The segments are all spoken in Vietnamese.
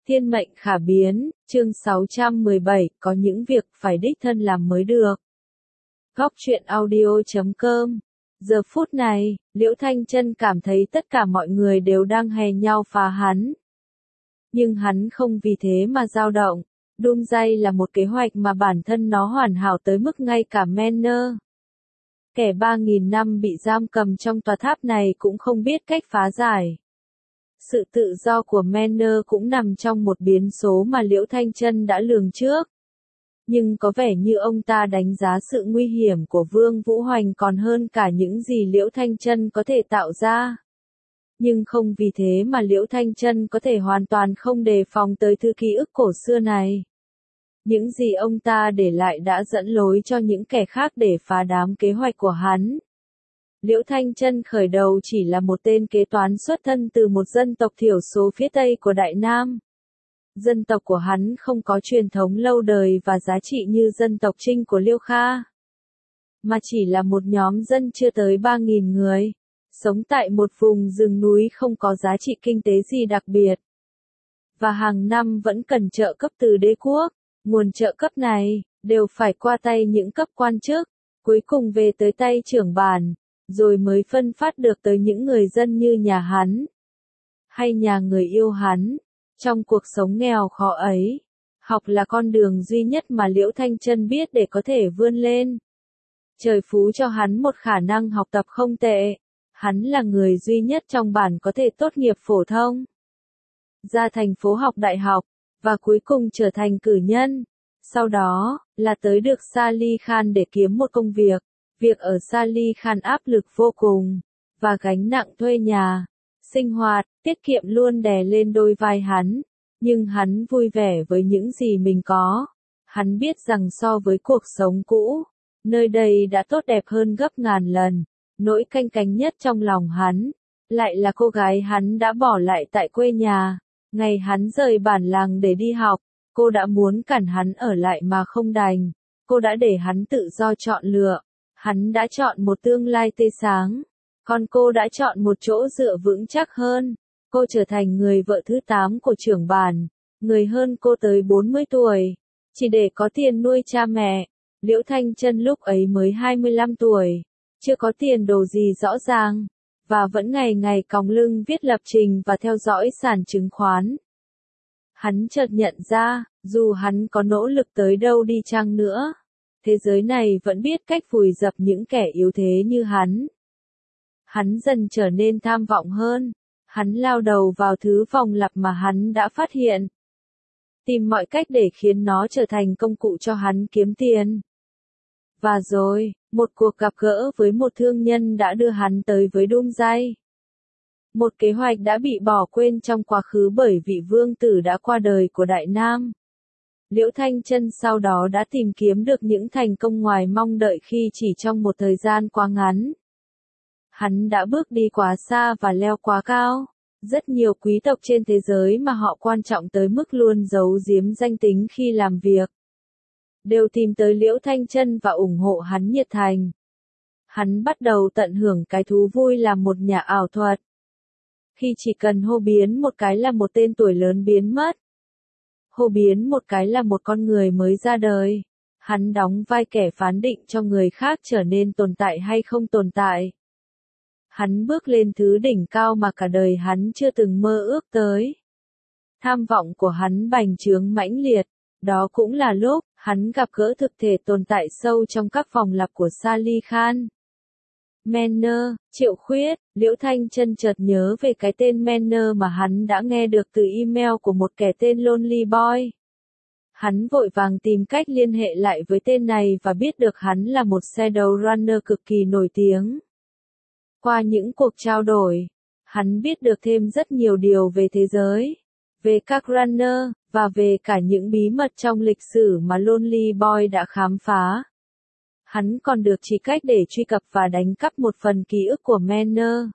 Thiên mệnh khả biến, chương 617, có những việc phải đích thân làm mới được. Góc truyện audio.com. Giờ phút này, Liễu Thanh Chân cảm thấy tất cả mọi người đều đang hè nhau phá hắn. Nhưng hắn không vì thế mà dao động. Doomsday là một kế hoạch mà bản thân nó hoàn hảo tới mức ngay cả Manor, kẻ 3.000 năm bị giam cầm trong tòa tháp này cũng không biết cách phá giải. Sự tự do của Manor cũng nằm trong một biến số mà Liễu Thanh Chân đã lường trước. Nhưng có vẻ như ông ta đánh giá sự nguy hiểm của Vương Vũ Hoành còn hơn cả những gì Liễu Thanh Chân có thể tạo ra. Nhưng không vì thế mà Liễu Thanh Chân có thể hoàn toàn không đề phòng tới thứ ký ức cổ xưa này. Những gì ông ta để lại đã dẫn lối cho những kẻ khác để phá đám kế hoạch của hắn. Liễu Thanh Chân khởi đầu chỉ là một tên kế toán xuất thân từ một dân tộc thiểu số phía Tây của Đại Nam. Dân tộc của hắn không có truyền thống lâu đời và giá trị như dân tộc Trinh của Liêu Kha, mà chỉ là một nhóm dân chưa tới 3.000 người, sống tại một vùng rừng núi không có giá trị kinh tế gì đặc biệt. Và hàng năm vẫn cần trợ cấp từ đế quốc, nguồn trợ cấp này đều phải qua tay những cấp quan chức, cuối cùng về tới tay trưởng bản, rồi mới phân phát được tới những người dân như nhà hắn, hay nhà người yêu hắn. Trong cuộc sống nghèo khó ấy, học là con đường duy nhất mà Liễu Thanh Chân biết để có thể vươn lên. Trời phú cho hắn một khả năng học tập không tệ, hắn là người duy nhất trong bản có thể tốt nghiệp phổ thông, ra thành phố học đại học, và cuối cùng trở thành cử nhân. Sau đó, là tới được Sali Khan để kiếm một công việc. Việc ở Sali Khan áp lực vô cùng, và gánh nặng thuê nhà, sinh hoạt, tiết kiệm luôn đè lên đôi vai hắn. Nhưng hắn vui vẻ với những gì mình có. Hắn biết rằng so với cuộc sống cũ, nơi đây đã tốt đẹp hơn gấp ngàn lần. Nỗi canh cánh nhất trong lòng hắn, lại là cô gái hắn đã bỏ lại tại quê nhà. Ngày hắn rời bản làng để đi học, cô đã muốn cản hắn ở lại mà không đành. Cô đã để hắn tự do chọn lựa. Hắn đã chọn một tương lai tươi sáng, còn cô đã chọn một chỗ dựa vững chắc hơn. Cô trở thành người vợ thứ 8 của trưởng bản, người hơn cô tới 40 tuổi, chỉ để có tiền nuôi cha mẹ. Liễu Thanh Chân lúc ấy mới 25 tuổi, chưa có tiền đồ gì rõ ràng, và vẫn ngày ngày còng lưng viết lập trình và theo dõi sàn chứng khoán. Hắn chợt nhận ra, dù hắn có nỗ lực tới đâu đi chăng nữa, thế giới này vẫn biết cách vùi dập những kẻ yếu thế như hắn. Hắn dần trở nên tham vọng hơn. Hắn lao đầu vào thứ vòng lặp mà hắn đã phát hiện. Tìm mọi cách để khiến nó trở thành công cụ cho hắn kiếm tiền. Và rồi, một cuộc gặp gỡ với một thương nhân đã đưa hắn tới với Doomsday. Một kế hoạch đã bị bỏ quên trong quá khứ bởi vị vương tử đã qua đời của Đại Nam. Liễu Thanh Chân sau đó đã tìm kiếm được những thành công ngoài mong đợi khi chỉ trong một thời gian quá ngắn. Hắn đã bước đi quá xa và leo quá cao. Rất nhiều quý tộc trên thế giới mà họ quan trọng tới mức luôn giấu giếm danh tính khi làm việc, đều tìm tới Liễu Thanh Chân và ủng hộ hắn nhiệt thành. Hắn bắt đầu tận hưởng cái thú vui làm một nhà ảo thuật. Khi chỉ cần hô biến một cái là một tên tuổi lớn biến mất. Hô biến một cái là một con người mới ra đời. Hắn đóng vai kẻ phán định cho người khác trở nên tồn tại hay không tồn tại. Hắn bước lên thứ đỉnh cao mà cả đời hắn chưa từng mơ ước tới. Tham vọng của hắn bành trướng mãnh liệt. Đó cũng là lúc hắn gặp gỡ thực thể tồn tại sâu trong các vòng lặp của Sali Khan. Manor, Triệu Khuyết. Liễu Thanh Chân chợt nhớ về cái tên Manor mà hắn đã nghe được từ email của một kẻ tên Lonely Boy. Hắn vội vàng tìm cách liên hệ lại với tên này và biết được hắn là một Shadowrunner cực kỳ nổi tiếng. Qua những cuộc trao đổi, hắn biết được thêm rất nhiều điều về thế giới, về các runner, và về cả những bí mật trong lịch sử mà Lonely Boy đã khám phá. Hắn còn được chỉ cách để truy cập và đánh cắp một phần ký ức của Manor.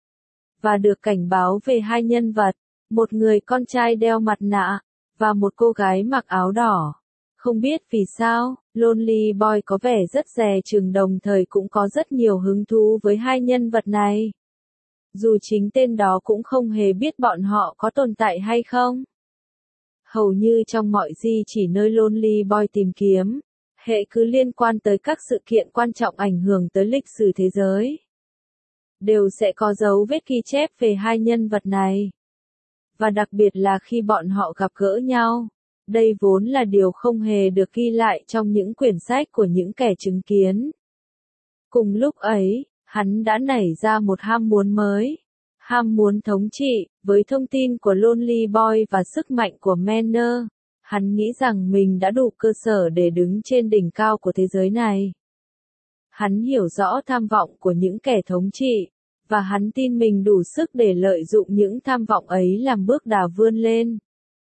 Và được cảnh báo về hai nhân vật, một người con trai đeo mặt nạ, và một cô gái mặc áo đỏ. Không biết vì sao, Lonely Boy có vẻ rất dè chừng đồng thời cũng có rất nhiều hứng thú với hai nhân vật này. Dù chính tên đó cũng không hề biết bọn họ có tồn tại hay không. Hầu như trong mọi di chỉ nơi Lonely Boy tìm kiếm, hệ cứ liên quan tới các sự kiện quan trọng ảnh hưởng tới lịch sử thế giới, đều sẽ có dấu vết ghi chép về hai nhân vật này. Và đặc biệt là khi bọn họ gặp gỡ nhau, đây vốn là điều không hề được ghi lại trong những quyển sách của những kẻ chứng kiến. Cùng lúc ấy, hắn đã nảy ra một ham muốn mới. Ham muốn thống trị, với thông tin của Lonely Boy và sức mạnh của Manor, hắn nghĩ rằng mình đã đủ cơ sở để đứng trên đỉnh cao của thế giới này. Hắn hiểu rõ tham vọng của những kẻ thống trị, và hắn tin mình đủ sức để lợi dụng những tham vọng ấy làm bước đà vươn lên.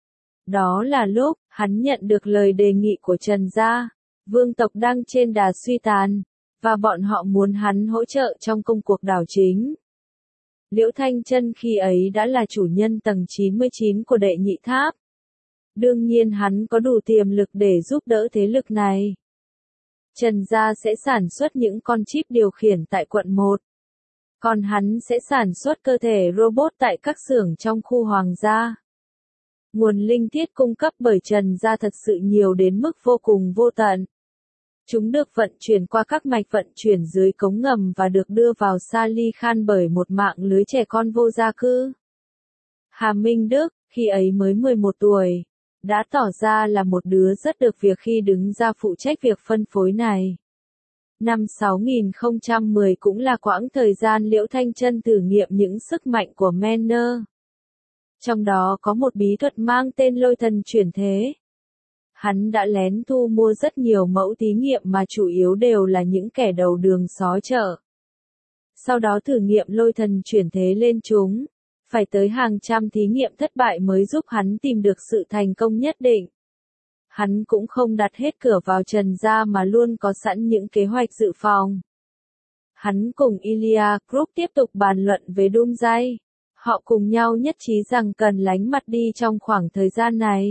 Đó là lúc, hắn nhận được lời đề nghị của Trần gia, vương tộc đang trên đà suy tàn, và bọn họ muốn hắn hỗ trợ trong công cuộc đảo chính. Liễu Thanh Chân khi ấy đã là chủ nhân tầng 99 của đệ nhị tháp. Đương nhiên hắn có đủ tiềm lực để giúp đỡ thế lực này. Trần gia sẽ sản xuất những con chip điều khiển tại quận 1. Còn hắn sẽ sản xuất cơ thể robot tại các xưởng trong khu hoàng gia. Nguồn linh thiết cung cấp bởi Trần gia thật sự nhiều đến mức vô cùng vô tận. Chúng được vận chuyển qua các mạch vận chuyển dưới cống ngầm và được đưa vào Sali Khan bởi một mạng lưới trẻ con vô gia cư. Hà Minh Đức, khi ấy mới 11 tuổi, đã tỏ ra là một đứa rất được việc khi đứng ra phụ trách việc phân phối này. Năm 6010 cũng là quãng thời gian Liễu Thanh Chân thử nghiệm những sức mạnh của Manor. Trong đó có một bí thuật mang tên lôi thần chuyển thế. Hắn đã lén thu mua rất nhiều mẫu thí nghiệm mà chủ yếu đều là những kẻ đầu đường xó chợ. Sau đó thử nghiệm lôi thần chuyển thế lên chúng. Phải tới hàng trăm thí nghiệm thất bại mới giúp hắn tìm được sự thành công nhất định. Hắn cũng không đặt hết cửa vào Trần gia mà luôn có sẵn những kế hoạch dự phòng. Hắn cùng Ilya Group tiếp tục bàn luận về Doomsday. Họ cùng nhau nhất trí rằng cần lánh mặt đi trong khoảng thời gian này.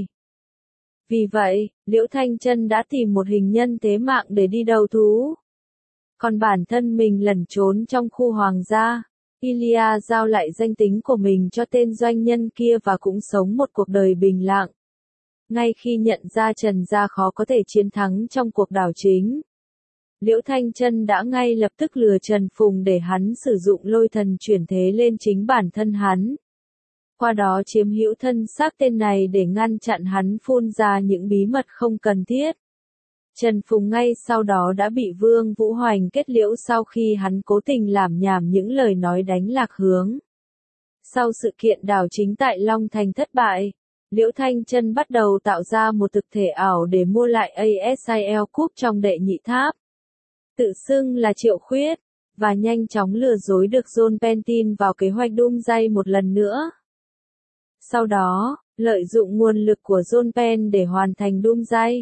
Vì vậy, Liễu Thanh Chân đã tìm một hình nhân thế mạng để đi đầu thú. Còn bản thân mình lẩn trốn trong khu hoàng gia. Ilya giao lại danh tính của mình cho tên doanh nhân kia và cũng sống một cuộc đời bình lặng. Ngay khi nhận ra Trần gia khó có thể chiến thắng trong cuộc đảo chính, Liễu Thanh Chân đã ngay lập tức lừa Trần Phùng để hắn sử dụng lôi thần chuyển thế lên chính bản thân hắn. Qua đó chiếm hữu thân xác tên này để ngăn chặn hắn phun ra những bí mật không cần thiết. Trần Phùng ngay sau đó đã bị Vương Vũ Hoành kết liễu sau khi hắn cố tình lảm nhảm những lời nói đánh lạc hướng. Sau sự kiện đảo chính tại Long Thành thất bại, Liễu Thanh Chân bắt đầu tạo ra một thực thể ảo để mua lại ASIL Cup trong đệ nhị tháp. Tự xưng là Triệu Khuyết, và nhanh chóng lừa dối được John Penn tin vào kế hoạch Doomsday một lần nữa. Sau đó, lợi dụng nguồn lực của John Penn để hoàn thành Doomsday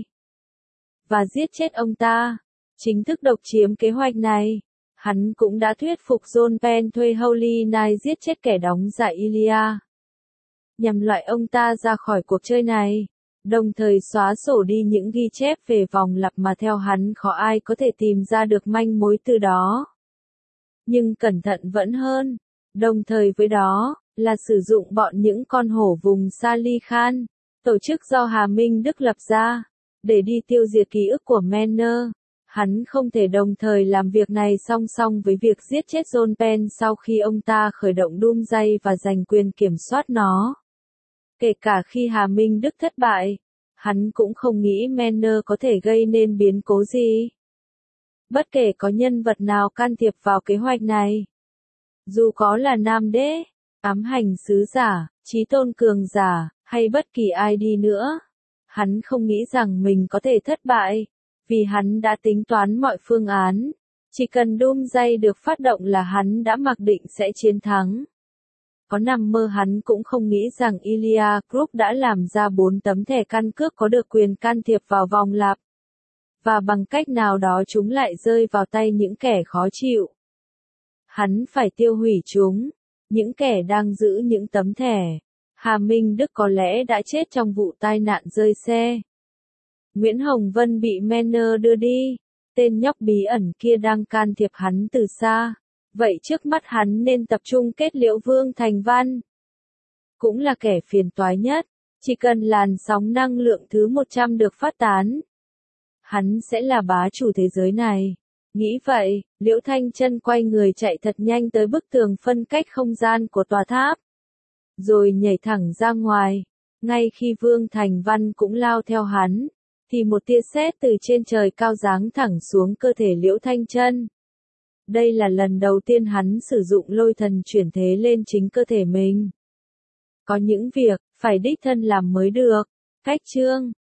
và giết chết ông ta, chính thức độc chiếm kế hoạch này. Hắn cũng đã thuyết phục John Penn thuê Holy Knight giết chết kẻ đóng giả Ilya, nhằm loại ông ta ra khỏi cuộc chơi này, đồng thời xóa sổ đi những ghi chép về vòng lặp mà theo hắn khó ai có thể tìm ra được manh mối từ đó. Nhưng cẩn thận vẫn hơn, đồng thời với đó, là sử dụng bọn những con hổ vùng Sali Khan, tổ chức do Hà Minh Đức lập ra, để đi tiêu diệt ký ức của Manor. Hắn không thể đồng thời làm việc này song song với việc giết chết John Penn sau khi ông ta khởi động Doomsday và giành quyền kiểm soát nó. Kể cả khi Hà Minh Đức thất bại, hắn cũng không nghĩ Manor có thể gây nên biến cố gì. Bất kể có nhân vật nào can thiệp vào kế hoạch này, dù có là Nam Đế, ám hành sứ giả, chí tôn cường giả, hay bất kỳ ai đi nữa, hắn không nghĩ rằng mình có thể thất bại, vì hắn đã tính toán mọi phương án. Chỉ cần Doomsday được phát động là hắn đã mặc định sẽ chiến thắng. Có nằm mơ hắn cũng không nghĩ rằng Ilya Group đã làm ra 4 tấm thẻ căn cước có được quyền can thiệp vào vòng lặp. Và bằng cách nào đó chúng lại rơi vào tay những kẻ khó chịu. Hắn phải tiêu hủy chúng, những kẻ đang giữ những tấm thẻ. Hà Minh Đức có lẽ đã chết trong vụ tai nạn rơi xe. Nguyễn Hồng Vân bị Manor đưa đi, tên nhóc bí ẩn kia đang can thiệp hắn từ xa. Vậy trước mắt hắn nên tập trung kết liễu Vương Thành Văn. Cũng là kẻ phiền toái nhất, Chỉ cần làn sóng năng lượng thứ 100 được phát tán, hắn sẽ là bá chủ thế giới này. Nghĩ vậy, Liễu Thanh Chân quay người chạy thật nhanh tới bức tường phân cách không gian của tòa tháp, rồi nhảy thẳng ra ngoài. Ngay khi Vương Thành Văn cũng lao theo hắn, thì một tia sét từ trên trời cao giáng thẳng xuống cơ thể Liễu Thanh Chân. Đây là lần đầu tiên hắn sử dụng lôi thần chuyển thế lên chính cơ thể mình. Có những việc, phải đích thân làm mới được. Cách chương